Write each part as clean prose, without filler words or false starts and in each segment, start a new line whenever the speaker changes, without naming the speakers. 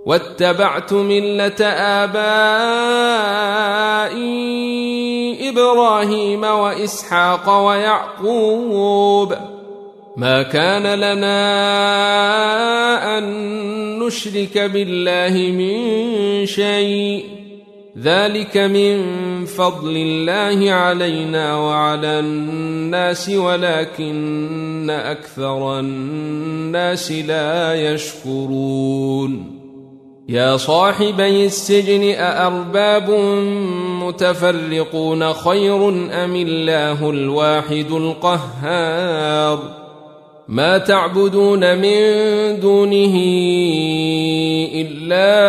واتبعت ملة آبائي إبراهيم وإسحاق ويعقوب ما كان لنا أن نشرك بالله من شيء ذلك من فضل الله علينا وعلى الناس ولكن أكثر الناس لا يشكرون يا صاحبي السجن أأرباب متفرقون خير أم الله الواحد القهار ما تعبدون من دونه إلا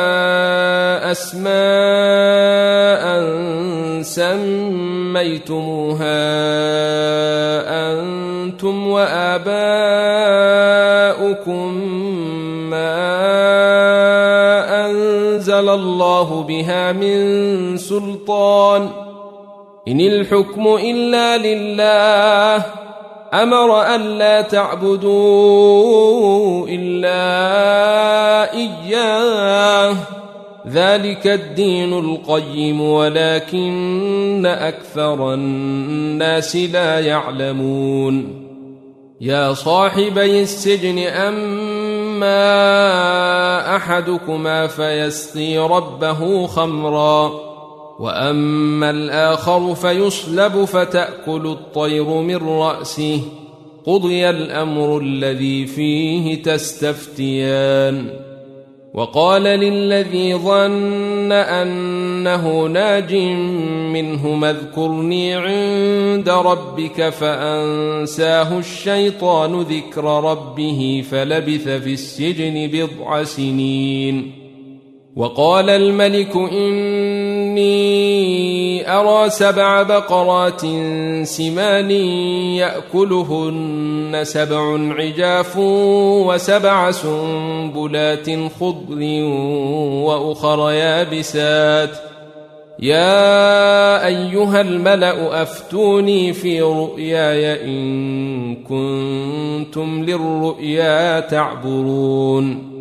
أسماء سميتموها أنتم وآباؤكم ما أنزل الله بها من سلطان إن الحكم إلا لله أمر ألا تعبدوا إلا إياه ذلك الدين القيم ولكن أكثر الناس لا يعلمون يا صاحبي السجن أما أحدكما فيسقي ربه خمرا وأما الآخر فيصلب فتأكل الطير من رأسه قضي الأمر الذي فيه تستفتيان وقال للذي ظن أنه ناج منهما اذكرني عند ربك فأنساه الشيطان ذكر ربه فلبث في السجن بضع سنين وقال الملك إني أرى 7 بقرات سمان يأكلهن 7 عجاف و7 سنبلات خضر وأخر يابسات يا أيها الملأ أفتوني في رؤياي إن كنتم للرؤيا تعبرون